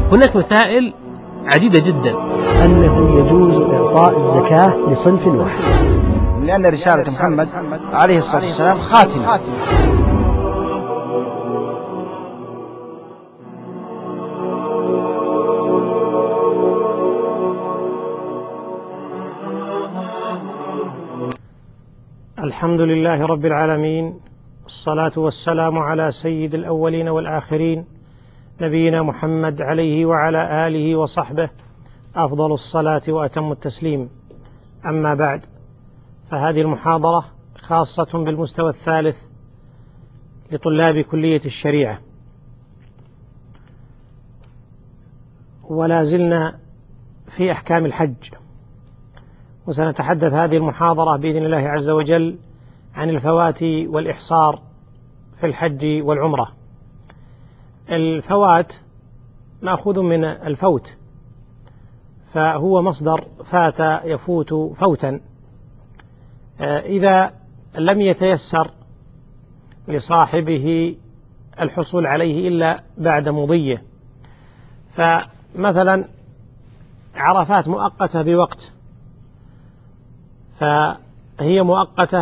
هناك مسائل عديدة جدا. أنه يجوز إعطاء الزكاة لصنف واحد، لأن رسالة محمد عليه الصلاة والسلام خاتمة. الحمد لله رب العالمين، الصلاة والسلام على سيد الأولين والآخرين، نبينا محمد عليه وعلى آله وصحبه أفضل الصلاة وأتم التسليم. أما بعد، فهذه المحاضرة خاصة بالمستوى الثالث لطلاب كلية الشريعة، ولا زلنا في أحكام الحج، وسنتحدث هذه المحاضرة بإذن الله عز وجل عن الفوات والإحصار في الحج والعمرة. الفوات مأخوذ من الفوت، فهو مصدر فات يفوت فوتا. إذا لم يتيسر لصاحبه الحصول عليه إلا بعد مضيه، فمثلا عرفات مؤقتة بوقت، فهي مؤقتة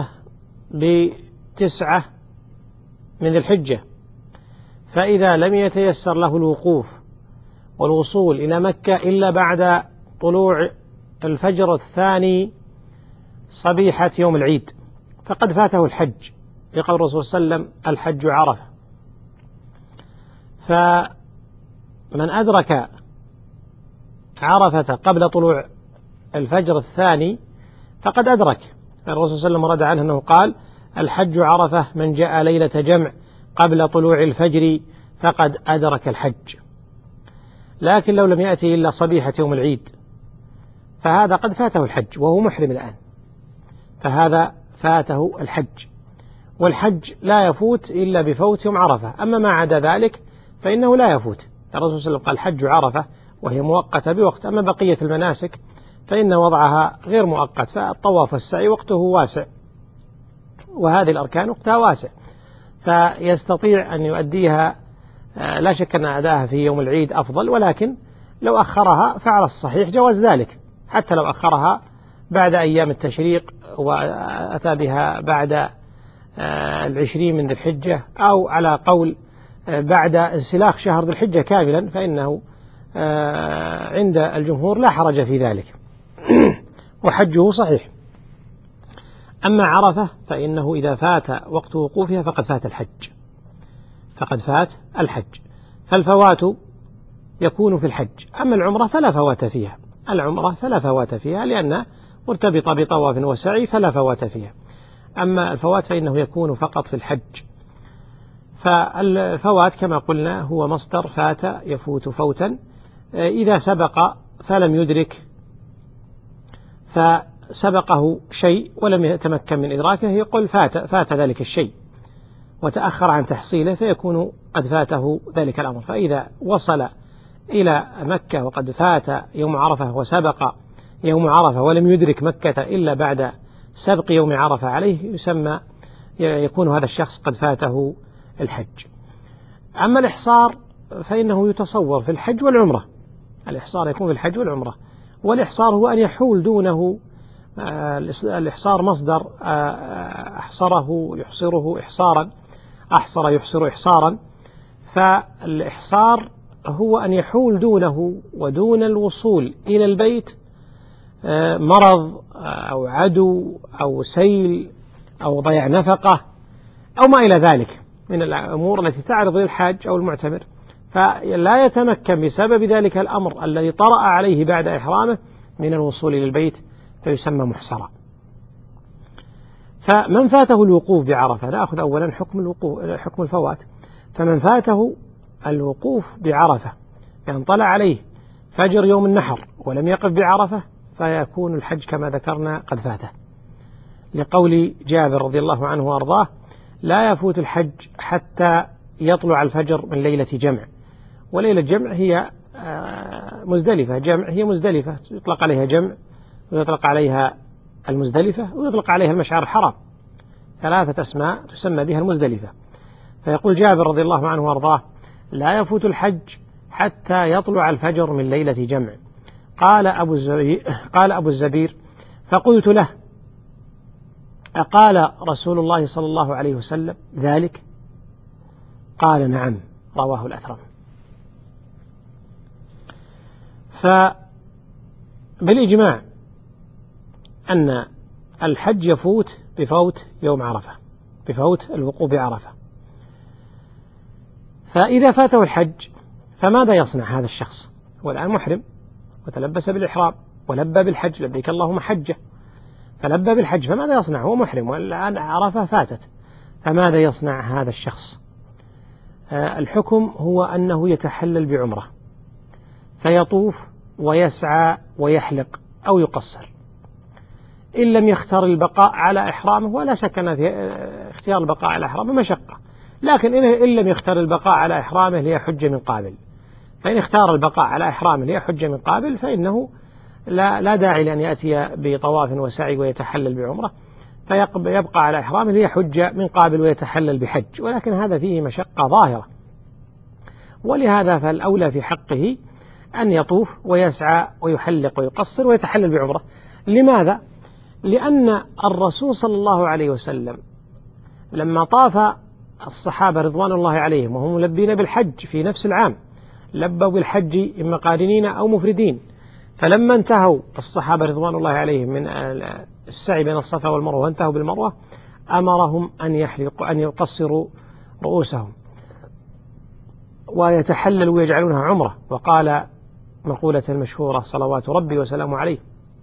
ب9 من ذي الحجة، فإذا لم يتيسر له الوقوف والوصول إلى مكة إلا بعد طلوع الفجر الثاني صبيحة يوم العيد، فقد فاته الحج، لقول الرسول صلى الله عليه وسلم: الحج عرفة. فمن أدرك عرفة قبل طلوع الفجر الثاني فقد أدرك. الرسول صلى الله عليه وسلم رد عنه أنه قال: الحج عرفة، من جاء ليلة جمع قبل طلوع الفجر فقد أدرك الحج. لكن لو لم يأتي إلا صبيحة يوم العيد فهذا قد فاته الحج وهو محرم الآن، فهذا فاته الحج، والحج لا يفوت إلا بفوت يوم عرفة. أما ما عدا ذلك فإنه لا يفوت. الرسول صلى الله عليه وسلم قال: الحج عرفة، وهي مؤقتة بوقت. أما بقية المناسك فإن وضعها غير مؤقت، فالطواف والسعي وقته واسع، وهذه الأركان وقتها واسع، فيستطيع أن يؤديها. لا شك أن أداها في يوم العيد أفضل، ولكن لو أخرها فعلى الصحيح جواز ذلك، حتى لو أخرها بعد أيام التشريق وأتى بها بعد 20 من ذي الحجة، أو على قول بعد انسلاخ شهر ذي الحجة كاملا، فإنه عند الجمهور لا حرج في ذلك وحجه صحيح. أما عرفة فإنه إذا فات وقت وقوفها فقد فات الحج، فقد فات الحج. فالفوات يكون في الحج. أما العمرة فلا فوات فيها، العمرة فلا فوات فيها لأنها مرتبطة بطواف وسعي، فلا فوات فيها. أما الفوات فإنه يكون فقط في الحج. فالفوات كما قلنا هو مصدر فات يفوت فوتا. إذا سبق فلم يدرك، فسبقه شيء ولم يتمكن من إدراكه، يقول فات ذلك الشيء وتأخر عن تحصيله، فيكون قد فاته ذلك الأمر. فإذا وصل إلى مكة وقد فات يوم عرفة وسبق يوم عرفة ولم يدرك مكة إلا بعد سبق يوم عرفة عليه، يكون هذا الشخص قد فاته الحج. أما الإحصار فإنه يتصور في الحج والعمرة. الإحصار يكون في الحج والعمرة، والإحصار هو أن يحول دونه. الإحصار مصدر أحصره يحصره إحصارا، أحصر يحصر إحصارا. فالإحصار هو أن يحول دونه ودون الوصول إلى البيت مرض أو عدو أو سيل أو ضياع نفقة أو ما إلى ذلك من الأمور التي تعرض للحاج أو المعتمر، فلا يتمكن بسبب ذلك الأمر الذي طرأ عليه بعد إحرامه من الوصول إلى البيت، فيسمى محصرا. فمن فاته الوقوف بعرفة، نأخذ أولا حكم الفوات. فمن فاته الوقوف بعرفة يعني طلع عليه فجر يوم النحر ولم يقف بعرفة، فيكون الحج كما ذكرنا قد فاته، لقول جابر رضي الله عنه وأرضاه: لا يفوت الحج حتى يطلع الفجر من ليلة جمع. وليلة جمع هي مزدلفة، جمع هي مزدلفة، يطلق عليها جمع ويطلق عليها المزدلفة ويطلق عليها المشعر الحرام، 3 أسماء تسمى بها المزدلفة. فيقول جابر رضي الله عنه وارضاه: لا يفوت الحج حتى يطلع الفجر من ليلة جمع. قال أبو الزبير فقلت له أقال رسول الله صلى الله عليه وسلم ذلك؟ قال نعم. رواه الأثرم. فبالإجماع أن الحج يفوت بفوت يوم عرفة، بفوت الوقوف بعرفة. فإذا فاته الحج فماذا يصنع هذا الشخص؟ هو الآن محرم وتلبس بالإحرام ولبى بالحج، لبيك اللهم حجة، فلبى بالحج، فماذا يصنع؟ هو محرم والآن عرفة فاتت، فماذا يصنع هذا الشخص؟ الحكم هو أنه يتحلل بعمرة، فيطوف ويسعى ويحلق أو يقصر، إن لم يختار البقاء على إحرامه، ولا شك أن في اختيار البقاء على إحرامه مشقة، لكن إن لم يختار البقاء على إحرامه ليحج من قابل، فإن اختار البقاء على إحرامه ليحج من قابل فإنه لا داعي لأن يأتي بطواف وسعي ويتحلل بعمرة، فيبقى على إحرامه ليحج من قابل ويتحلل بحج، ولكن هذا فيه مشقة ظاهرة، ولهذا فالأولى في حقه أن يطوف ويسعى ويحلق ويقصر ويتحلل بعمرة. لماذا؟ لأن الرسول صلى الله عليه وسلم لما طاف الصحابة رضوان الله عليهم وهم ملبين بالحج في نفس العام، لبوا بالحج إما قارنين أو مفردين، فلما انتهوا الصحابة رضوان الله عليهم من السعي بين الصفا والمروة وانتهوا بالمروة، أمرهم أن يقصروا رؤوسهم ويتحللوا ويجعلونها عمرة، وقال مقولة المشهورة صلوات ربي وسلامه عليه: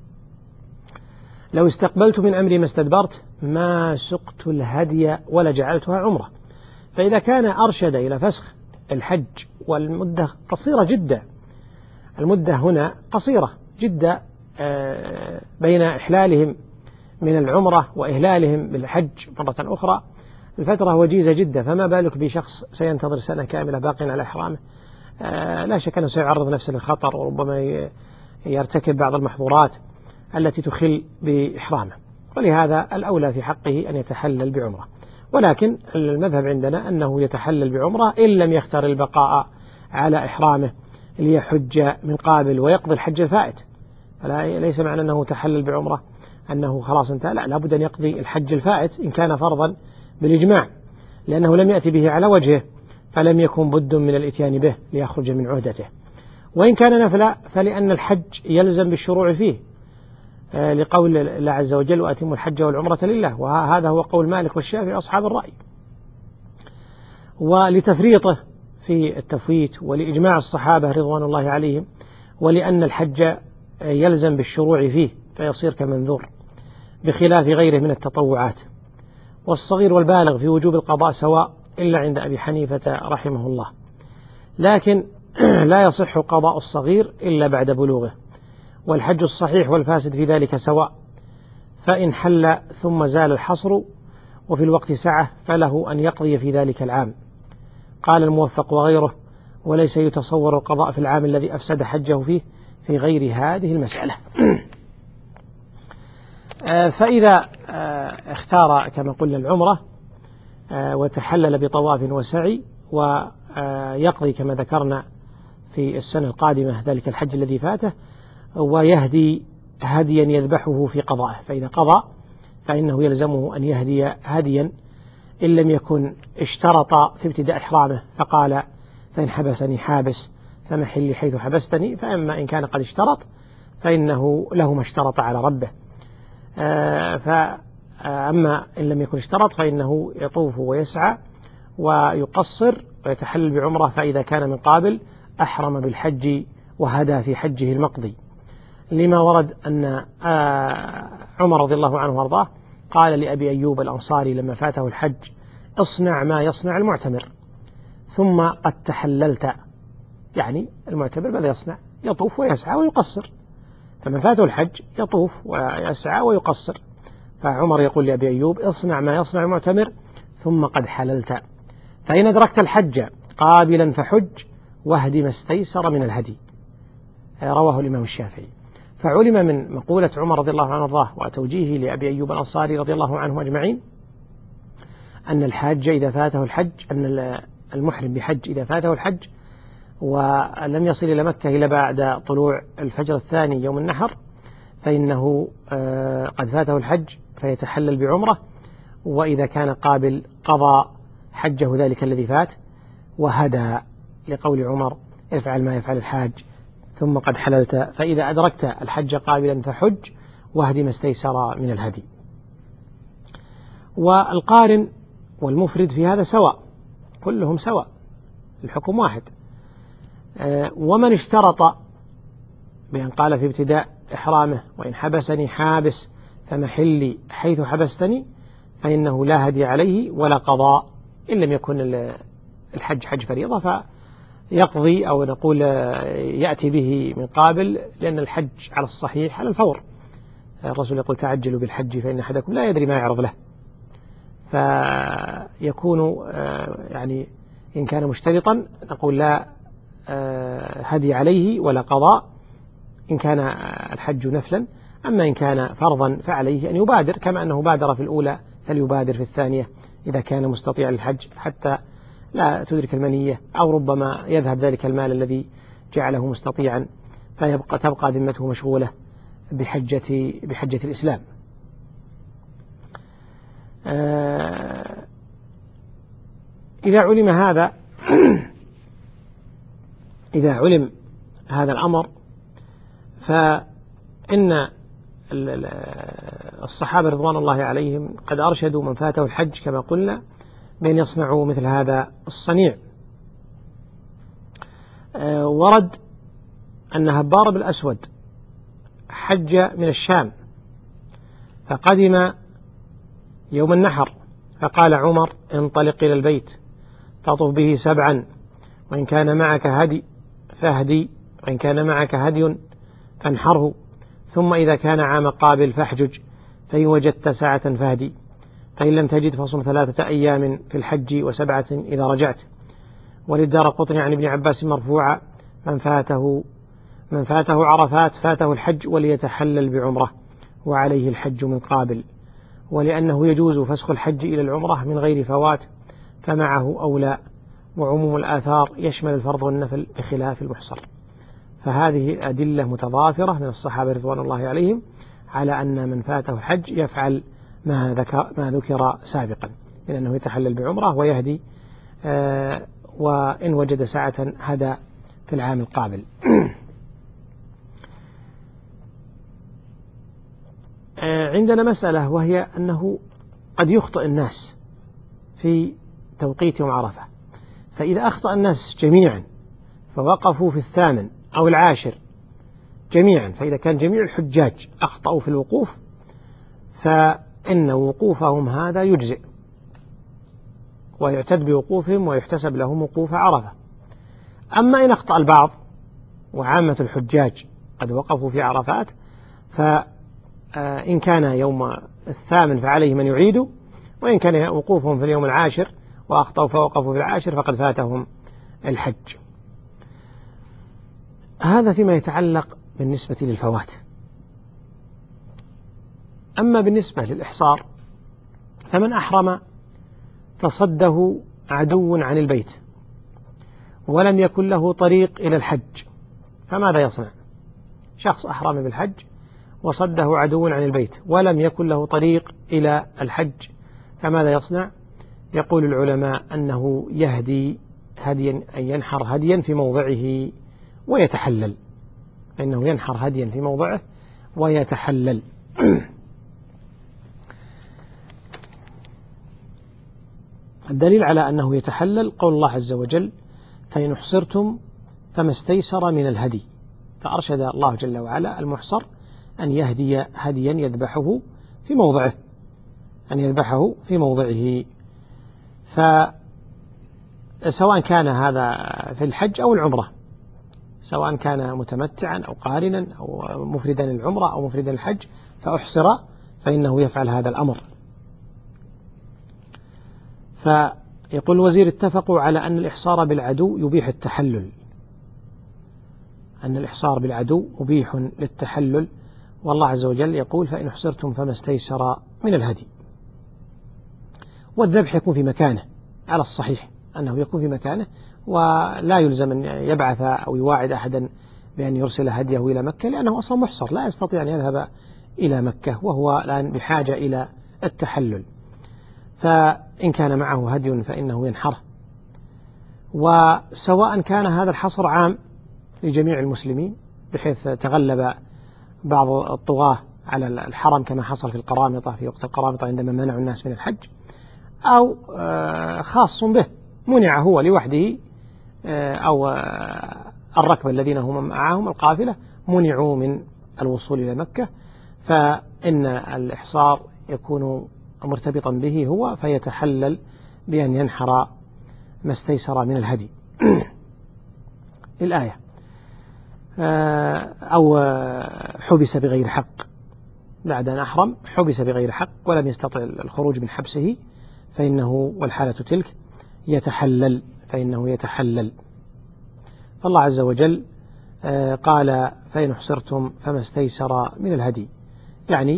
لو استقبلت من أمري ما استدبرت ما سقت الهدي ولا جعلتها عمرة. فإذا كان أرشد إلى فسخ الحج والمدة قصيرة جدا، المدة هنا قصيرة جدا بين إحلالهم من العمرة وإهلالهم بالحج مرة أخرى، الفترة وجيزة جدا، فما بالك بشخص سينتظر سنة كاملة باقٍ على إحرامه؟ لا شك أنه سيعرض نفسه للخطر، وربما يرتكب بعض المحظورات التي تخل بإحرامه، ولهذا الأولى في حقه أن يتحلل بعمرة، ولكن المذهب عندنا أنه يتحلل بعمرة إن لم يختار البقاء على إحرامه ليحج من قابل ويقضي الحج الفائت. ليس معنى أنه تحلل بعمرة أنه خلاص انتهى، لا، لابد أن يقضي الحج الفائت إن كان فرضا بالإجماع، لأنه لم يأتي به على وجهه فلم يكن بد من الإتيان به ليخرج من عهدته. وإن كان نفلا فلأن الحج يلزم بالشروع فيه، لقول الله عز وجل: وأتموا الحج والعمرة لله، وهذا هو قول مالك والشافعي أصحاب الرأي. ولتفريطه في التفويت، ولإجماع الصحابة رضوان الله عليهم، ولأن الحج يلزم بالشروع فيه فيصير كمنذور بخلاف غيره من التطوعات. والصغير والبالغ في وجوب القضاء سواء إلا عند أبي حنيفة رحمه الله، لكن لا يصح قضاء الصغير إلا بعد بلوغه. والحج الصحيح والفاسد في ذلك سواء، فإن حل ثم زال الحصر وفي الوقت سعة فله أن يقضي في ذلك العام. قال الموفق وغيره: وليس يتصور القضاء في العام الذي أفسد حجه فيه في غير هذه المسألة. فإذا اختار كما قلنا العمرة وتحلل بطواف وسعي ويقضي كما ذكرنا في السنة القادمة ذلك الحج الذي فاته، ويهدي هديا يذبحه في قضائه، فإذا قضى فإنه يلزمه أن يهدي هديا، إن لم يكن اشترط في ابتداء إحرامه فقال: فإن حبسني حابس فمحلي حيث حبستني، فأما إن كان قد اشترط فإنه له ما اشترط على ربه. فأما إن لم يكن اشترط فإنه يطوف ويسعى ويقصر ويتحلل بعمرة، فإذا كان من قابل أحرم بالحج وهدى في حجه المقضي، لما ورد أن عمر رضي الله عنه وارضاه قال لأبي أيوب الأنصاري لما فاته الحج: اصنع ما يصنع المعتمر ثم قد تحللت. يعني المعتمر ماذا يصنع؟ يطوف ويسعى ويقصر، فمن فاته الحج يطوف ويسعى ويقصر. فعمر يقول لأبي أيوب: اصنع ما يصنع المعتمر ثم قد حللت، فإن أدركت الحج قابلا فحج واهدي ما استيسر من الهدي. رواه الإمام الشافعي. فعلم من مقولة عمر رضي الله عنه وارضاه وتوجيهه لأبي أيوب الأنصاري رضي الله عنهم أجمعين أن الحاج إذا فاته الحج، أن المحرم بحج إذا فاته الحج ولم يصل إلى مكة إلا بعد طلوع الفجر الثاني يوم النحر فإنه قد فاته الحج فيتحلل بعمرة، وإذا كان قابل قضى حجه ذلك الذي فات وهدى، لقول عمر افعل ما يفعل الحاج ثم قد حللت، فإذا أدركت الحج قابلا فحج واهد ما استيسر من الهدي. والقارن والمفرد في هذا سواء، كلهم سواء، الحكم واحد. ومن اشترط بأن قال في ابتداء إحرامه وإن حبسني حابس فمحلي حيث حبستني، فإنه لا هدي عليه ولا قضاء إن لم يكن الحج حج فريضة، فيقضي أو نقول يأتي به من قابل، لأن الحج على الصحيح على الفور. الرسول يقول تعجلوا بالحج فإن أحدكم لا يدري ما يعرض له، فيكون يعني إن كان مشترطا نقول لا هدي عليه ولا قضاء إن كان الحج نفلا. أما إن كان فرضا فعليه أن يبادر، كما أنه بادر في الأولى فليبادر في الثانية إذا كان مستطيع الحج حتى لا تدرك المنية، أو ربما يذهب ذلك المال الذي جعله مستطيعا تبقى ذمته مشغولة بحجة الإسلام. إذا علم هذا إذا علم هذا الأمر، فإن الصحابة رضوان الله عليهم قد أرشدوا من فاته الحج كما قلنا بأن يصنعوا مثل هذا الصنيع. ورد أن هبار بن الأسود حج من الشام فقدم يوم النحر، فقال عمر انطلق إلى البيت فطف به 7، وإن كان معك هدي فاهدي، وإن كان معك هدي فانحره، ثم إذا كان عام قابل فاحجج، فإن وجدت ساعة فاهدي، فإن لم تجد فصم 3 أيام في الحج و7 إذا رجعت. وللدارقطني عن ابن عباس مرفوعا من فاته عرفات فاته الحج وليتحلل بعمرة وعليه الحج من قابل، ولأنه يجوز فسخ الحج إلى العمرة من غير فوات فمعه أولى، وعموم الآثار يشمل الفرض والنفل بخلاف المحصر. فهذه أدلة متضافرة من الصحابة رضوان الله عليهم على أن من فاته الحج يفعل ما ذكر سابقا من أنه يتحلل بعمرة ويهدي، وإن وجد ساعة هدى في العام القابل. عندنا مسألة، وهي أنه قد يخطئ الناس في توقيت يوم عرفة، فإذا أخطأ الناس جميعا فوقفوا في 8 أو 10 جميعا، فإذا كان جميع الحجاج أخطأوا في الوقوف فإن وقوفهم هذا يجزئ ويعتد بوقوفهم ويحتسب لهم وقوف عرفة. أما إن أخطأ البعض وعامة الحجاج قد وقفوا في عرفات، فإن كان يوم 8 فعليه من يعيد، وإن كان وقوفهم في اليوم 10 وأخطأوا فوقفوا في 10 فقد فاتهم الحج. هذا فيما يتعلق بالنسبة للفوات. أما بالنسبة للإحصار فمن أحرم فصده عدو عن البيت ولم يكن له طريق إلى الحج، فماذا يصنع؟ شخص أحرم بالحج وصده عدو عن البيت ولم يكن له طريق إلى الحج، فماذا يصنع؟ يقول العلماء أنه يهدي هديا، أن ينحر هديا في موضعه ويتحلل، فإنه ينحر هديا في موضعه ويتحلل. الدليل على أنه يتحلل قول الله عز وجل فإن أحصرتم فما استيسر من الهدي، فأرشد الله جل وعلا المحصر أن يهدي هديا يذبحه في موضعه، أن يذبحه في موضعه، فسواء كان هذا في الحج أو العمرة، سواء كان متمتعا أو قارنا أو مفردا العمرة أو مفردا الحج فأحصر فإنه يفعل هذا الأمر. فيقول الوزير اتفقوا على أن الإحصار بالعدو يبيح التحلل، أن الإحصار بالعدو مبيح للتحلل، والله عز وجل يقول فإن أحصرتم فما استيسر من الهدي. والذبح يكون في مكانه على الصحيح أنه يكون في مكانه، ولا يلزم أن يبعث أو يواعد أحدا بأن يرسل هديه إلى مكة، لأنه أصلا محصر لا يستطيع أن يذهب إلى مكة، وهو الآن بحاجة إلى التحلل. فإن كان معه هدي فإنه ينحره. وسواء كان هذا الحصر عام لجميع المسلمين بحيث تغلب بعض الطغاة على الحرم كما حصل في القرامطة في وقت القرامطة عندما منعوا الناس من الحج، أو خاص به منع هو لوحده، أو الركب الذين هم معهم القافلة منعوا من الوصول إلى مكة، فإن الإحصار يكون مرتبطا به هو، فيتحلل بأن ينحر ما استيسر من الهدي. الآية أو حبس بغير حق، بعد أن أحرم حبس بغير حق ولم يستطع الخروج من حبسه، فإنه والحالة تلك يتحلل، فإنه يتحلل. فالله عز وجل قال فإن أحصرتم فما استيسر من الهدي، يعني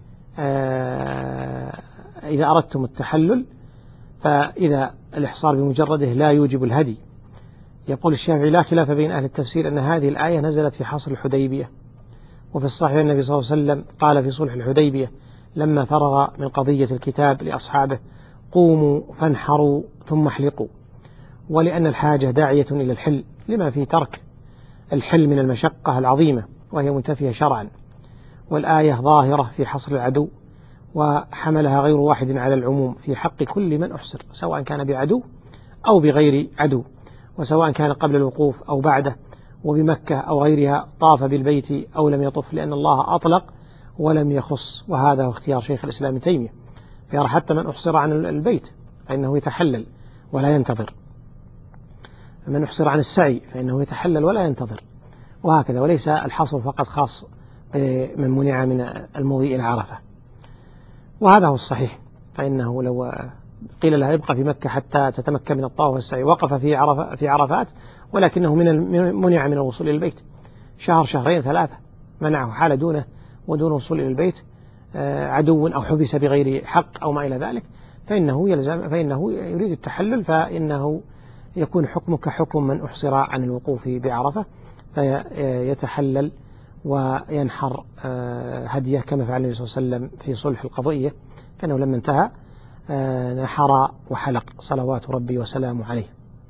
إذا أردتم التحلل، فإذا الإحصار بمجرده لا يوجب الهدي. يقول الشافعي لا خلاف بين أهل التفسير أن هذه الآية نزلت في حصر الحديبية، وفي الصحيح النبي صلى الله عليه وسلم قال في صلح الحديبية لما فرغ من قضية الكتاب لأصحابه قوموا فانحروا ثم احلقوا، ولأن الحاجة داعية إلى الحل لما في ترك الحل من المشقة العظيمة وهي منتفية شرعا، والآية ظاهرة في حصر العدو، وحملها غير واحد على العموم في حق كل من أحصر، سواء كان بعدو أو بغير عدو، وسواء كان قبل الوقوف أو بعده، وبمكة أو غيرها، طاف بالبيت أو لم يطف، لأن الله أطلق ولم يخص، وهذا هو اختيار شيخ الإسلام ابن تيمية، فيرى حتى من أحصر عن البيت فإنه يتحلل ولا ينتظر، من أحصر عن السعي فإنه يتحلل ولا ينتظر، وهكذا. وليس الحصر فقط خاص من منع من المضي إلى عرفة، وهذا هو الصحيح. فإنه لو قيل له ابقى في مكة حتى تتمكن من الطواف والسعي وقف في عرفات، ولكنه منع من الوصول إلى البيت شهر شهرين ثلاثة، منعه حال دونه ودون وصول إلى البيت عدو أو حبس بغير حق أو ما إلى ذلك، فإنه يريد التحلل، فإنه يكون حكمه كحكم من أحصر عن الوقوف بعرفة، فيتحلل وينحر هديه كما فعل النبي صلى الله عليه وسلم في صلح القضية، كأنه لما انتهى نحر وحلق صلوات ربي وسلامه عليه.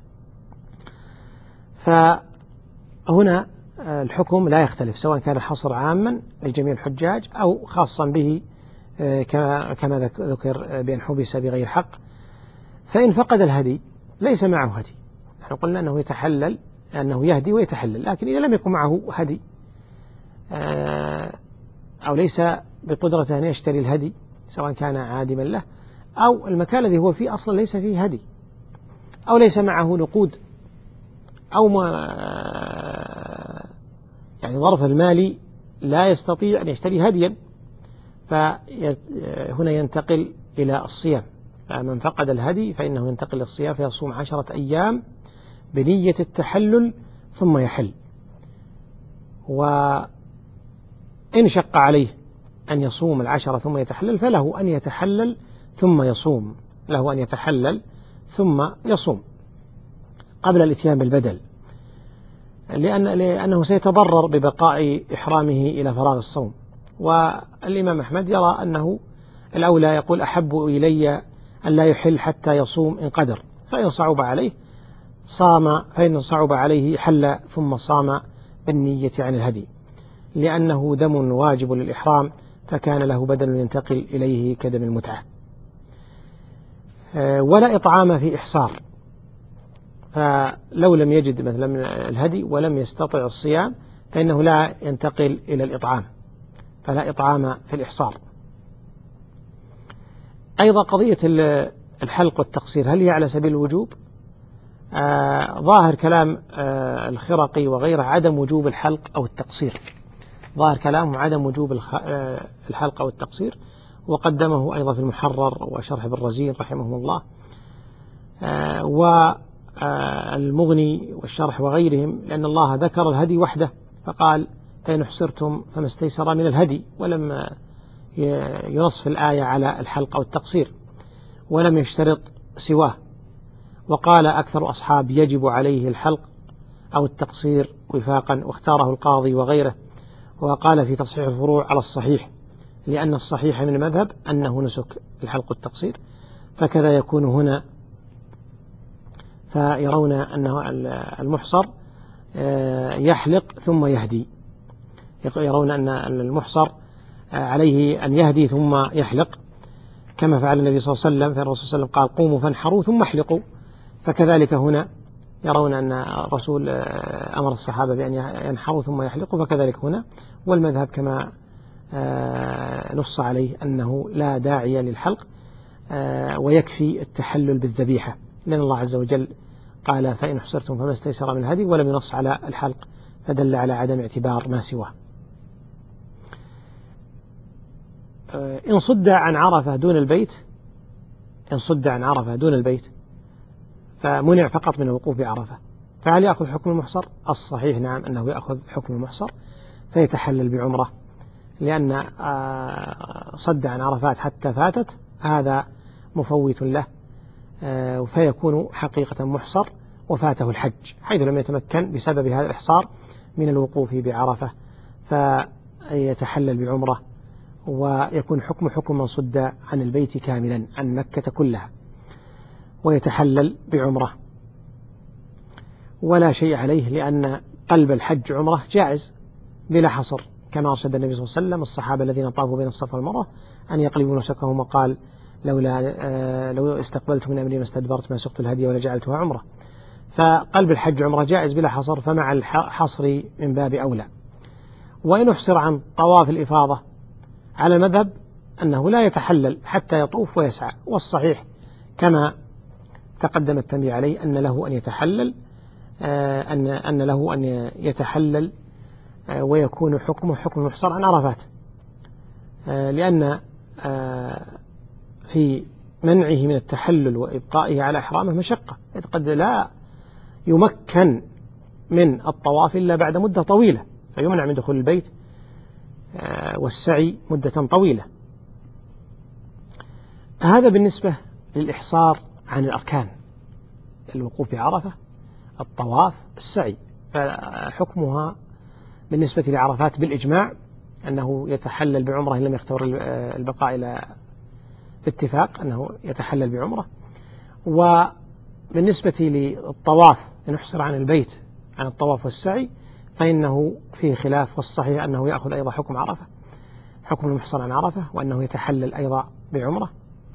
فهنا الحكم لا يختلف، سواء كان الحصر عاما لجميع الحجاج أو خاصا به كما ذكر بأن حبس بغير حق. فإن فقد الهدي ليس معه هدي، نحن قلنا أنه يتحلل أنه يهدي ويتحلل، لكن إذا لم يكن معه هدي أو ليس بقدرة أن يشتري الهدي، سواء كان عادما له أو المكان الذي هو فيه أصلا ليس فيه هدي، أو ليس معه نقود، أو يعني ظرف المالي لا يستطيع أن يشتري هديا، فهنا ينتقل إلى الصيام. فمن فقد الهدي فإنه ينتقل للصيام، فيصوم 10 أيام بنية التحلل ثم يحل. وإن شق عليه أن يصوم 10 ثم يتحلل فله أن يتحلل ثم يصوم، له أن يتحلل ثم يصوم قبل الإتيان بالبدل، لأنه سيتضرر ببقاء إحرامه إلى فراغ الصوم. والإمام أحمد يرى أنه الأولى، يقول أحب إلي أن لا يحل حتى يصوم إن قدر، فإن صعب عليه صام، فإن صعب عليه حل ثم صام بالنية عن الهدي، لأنه دم واجب للإحرام فكان له بدل ينتقل إليه كدم المتعة. ولا إطعام في إحصار، فلو لم يجد مثلا الهدي ولم يستطع الصيام فإنه لا ينتقل إلى الإطعام، فلا إطعام في الإحصار. أيضا قضية الحلق والتقصير، هل هي على سبيل الوجوب؟ ظاهر كلام الخرقي وغيره عدم وجوب الحلق أو التقصير، ظاهر كلامهم عدم وجوب الحلق أو التقصير، وقدمه أيضا في المحرر وشرح ابن رزين رحمهم الله، والمغني والشرح وغيرهم، لأن الله ذكر الهدي وحده فقال فإن احصرتم فما استيسر من الهدي، ولم ينص في الآية على الحلق أو التقصير، ولم يشترط سواه. وقال أكثر أصحاب يجب عليه الحلق أو التقصير وفاقا، واختاره القاضي وغيره، وقال في تصحيح الفروع على الصحيح، لأن الصحيح من المذهب أنه نسك الحلق والتقصير، فكذا يكون هنا. فيرون أنه المحصر يحلق ثم يهدي، يرون أن المحصر عليه أن يهدي ثم يحلق، كما فعل النبي صلى الله عليه وسلم، فالرسول صلى الله عليه وسلم قال قوموا فانحروا ثم احلقوا، فكذلك هنا يرون أن الرسول أمر الصحابة بأن ينحروا ثم يحلقوا، فكذلك هنا. والمذهب كما نص عليه أنه لا داعي للحلق ويكفي التحلل بالذبيحة، لأن الله عز وجل قال فإن حصرتم فما استيسر من الهدي، ولم ينص على الحلق، فدل على عدم اعتبار ما سواه. إن صد عن عرفة دون البيت، إن صد عن عرفة دون البيت فمنع فقط من الوقوف بعرفة، فهل يأخذ حكم المحصر؟ الصحيح نعم أنه يأخذ حكم المحصر، فيتحلل بعمرة، لأن صد عن عرفات حتى فاتت هذا مفوت له، فيكون حقيقة محصر وفاته الحج، حيث لم يتمكن بسبب هذا الإحصار من الوقوف بعرفة، فيتحلل بعمرة، ويكون حكم من صد عن البيت كاملا عن مكة كلها، ويتحلل بعمرة ولا شيء عليه، لأن قلب الحج عمرة جائز بلا حصر، كما أرشد النبي صلى الله عليه وسلم الصحابة الذين طافوا بين الصفا والمروة أن يقلبوا نسكهم، وقال لو استقبلت من أمري ما استدبرت ما سقت الهدي ولا جعلتها عمرة، فقلب الحج عمرة جائز بلا حصر، فمع الحصر من باب أولى. وإن أحصر عن طواف الإفاضة على المذهب أنه لا يتحلل حتى يطوف ويسعى، والصحيح كما تقدم التنبيه عليه أن له أن يتحلل، أن له أن يتحلل ويكون حكمه حكم المحصر عن عرفات، لأن في منعه من التحلل وإبقائه على إحرامه مشقة، إذ قد لا يمكن من الطواف إلا بعد مدة طويلة، فيمنع من دخول البيت والسعي مدة طويلة. هذا بالنسبة للإحصار عن الأركان، الوقوف بعرفة، الطواف، السعي، فحكمها بالنسبة لعرفات بالإجماع أنه يتحلل بعمرة إن لم يختار البقاء إلى باتفاق، أنه يتحلل بعمرة. وبالنسبة للطواف إن أحصر عن البيت عن الطواف والسعي فإنه فيه خلاف، والصحيح أنه يأخذ أيضا حكم عرفة، حكم المحصر عن عرفة، وأنه يتحلل أيضا بعمرة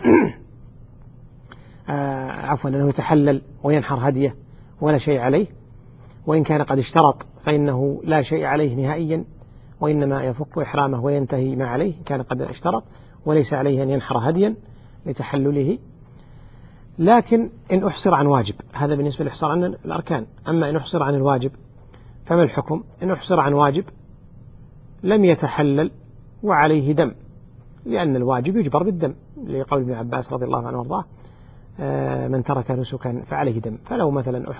عفوا أنه يتحلل وينحر هديه ولا شيء عليه، وإن كان قد اشترط فإنه لا شيء عليه نهائيا، وإنما يفك إحرامه وينتهي ما عليه كان قد اشترط، وليس عليه أن ينحر هديا لتحلله. لكن إن أحصر عن واجب، هذا بالنسبة للإحصار عن الأركان. أما إن أحصر عن الواجب فما الحكم؟ إن أحصر عن واجب لم يتحلل وعليه دم، لأن الواجب يجبر بالدم، لقول ابن عباس رضي الله عنه وارضاه من ترك نسكا فعليه دم. فلو مثلا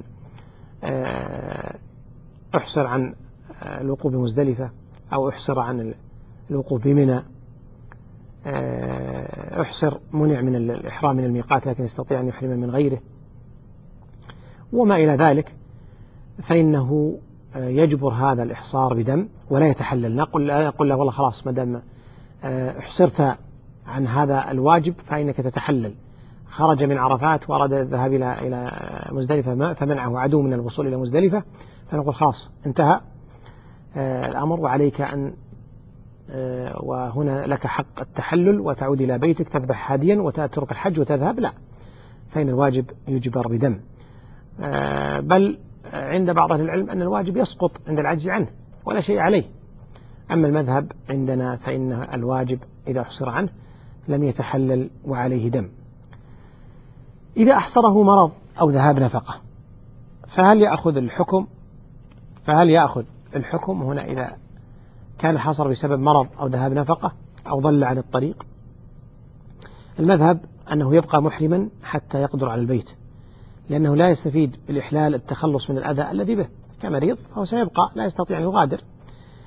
أحصر عن الوقوف بمزدلفة، أو أحصر عن الوقوف بمنى، أحصر منع من الإحرام من الميقات لكن يستطيع أن يحرم من غيره وما إلى ذلك، فإنه يجبر هذا الإحصار بدم ولا يتحلل. لا نقول له والله خلاص ما دام احصرت عن هذا الواجب فإنك تتحلل، خرج من عرفات وأراد الذهاب إلى مزدلفة فمنعه عدو من الوصول إلى مزدلفة، فنقول خلاص انتهى الأمر وعليك أن وهنا لك حق التحلل وتعود إلى بيتك تذبح هاديا وتترك الحج وتذهب. لا، فإن الواجب يجبر بدم، بل عند بعض أهل العلم أن الواجب يسقط عند العجز عنه ولا شيء عليه. أما المذهب عندنا فإن الواجب إذا أحصر عنه لم يتحلل وعليه دم. إذا أحصره مرض أو ذهاب نفقة فهل يأخذ الحكم؟ هنا إذا كان الحصر بسبب مرض أو ذهاب نفقة أو ضل عن الطريق، المذهب أنه يبقى محرما حتى يقدر على البيت، لأنه لا يستفيد بالإحلال التخلص من الأذى الذي به، كمريض فهو سيبقى لا يستطيع أن يغادر،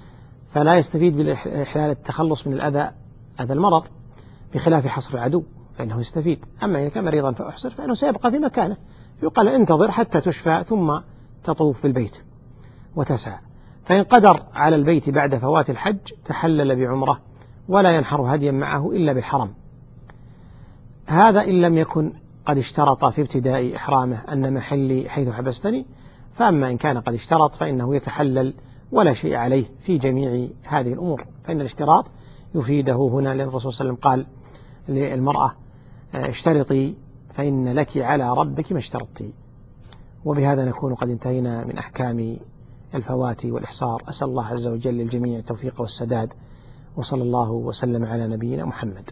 فلا يستفيد بالإحلال التخلص من أذى المرض، بخلاف حصر العدو فإنه يستفيد. أما إذا كان مريضا فأحصر فإنه سيبقى في مكانه، يقال انتظر حتى تشفى ثم تطوف بالبيت وتسعى. فإن قدر على البيت بعد فوات الحج تحلل بعمرة ولا ينحر هديا معه إلا بالحرم. هذا إن لم يكن قد اشترط في ابتداء إحرامه أن محلي حيث حبستني، فأما إن كان قد اشترط فإنه يتحلل ولا شيء عليه في جميع هذه الأمور، فإن الاشتراط يفيده هنا، لأن الرسول صلى الله عليه وسلم قال للمرأة اشترطي فإن لك على ربك ما اشترطتي. وبهذا نكون قد انتهينا من أحكام الفوات والإحصار. أسأل الله عز وجل للجميع التوفيق والسداد، وصلى الله وسلم على نبينا محمد.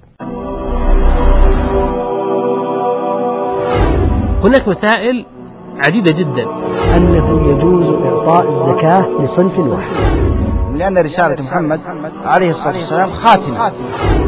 هناك مسائل عديدة جدا. أنه يجوز إعطاء الزكاة لصنف واحد، لأن رسالة محمد عليه الصلاة والسلام خاتمة